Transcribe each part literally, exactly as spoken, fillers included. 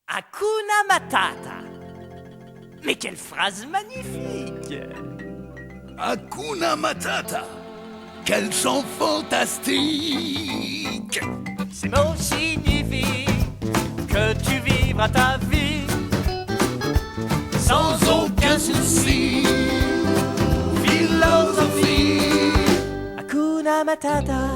Hakuna Matata. Mais quelle phrase magnifique! Hakuna Matata. Quel chant fantastique! Ces mots signifient que tu vivras ta vie sans aucun souci. Philosophie. Hakuna Matata.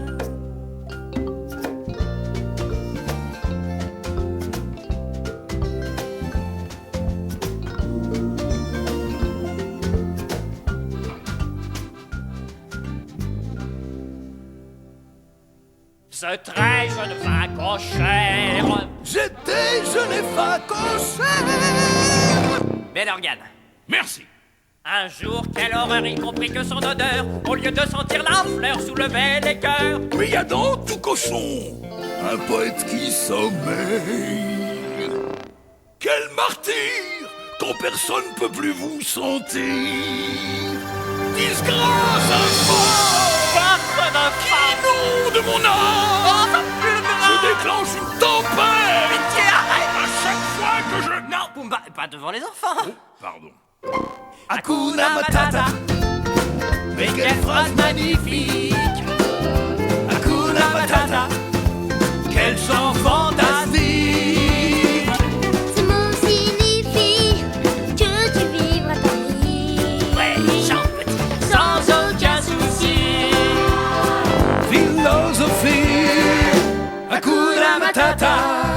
Ce très jeune facochère. J'étais jeune et facochère. Bel organe. Merci. Un jour, quelle horreur, il comprit que son odeur, au lieu de sentir la fleur, soulevait les cœurs. Mais y a dans tout cochon un poète qui sommeille. Quel martyr quand personne peut plus vous sentir. Disgrâce infâme. Baffe d'infâme. Nom de mon âme. Oh, ça pue le bras. Je déclenche une tempête. Pitié, arrête. À chaque fois que je... Non, Pumba, pas devant les enfants. Oh, pardon. Hakuna Matata. Mais quelle phrase magnifique. Hakuna Matata. Quel chant fantastique. Ce mot signifie que tu vivras ta vie. Ouais, chante petit, sans aucun souci. Philosophie. Hakuna Matata.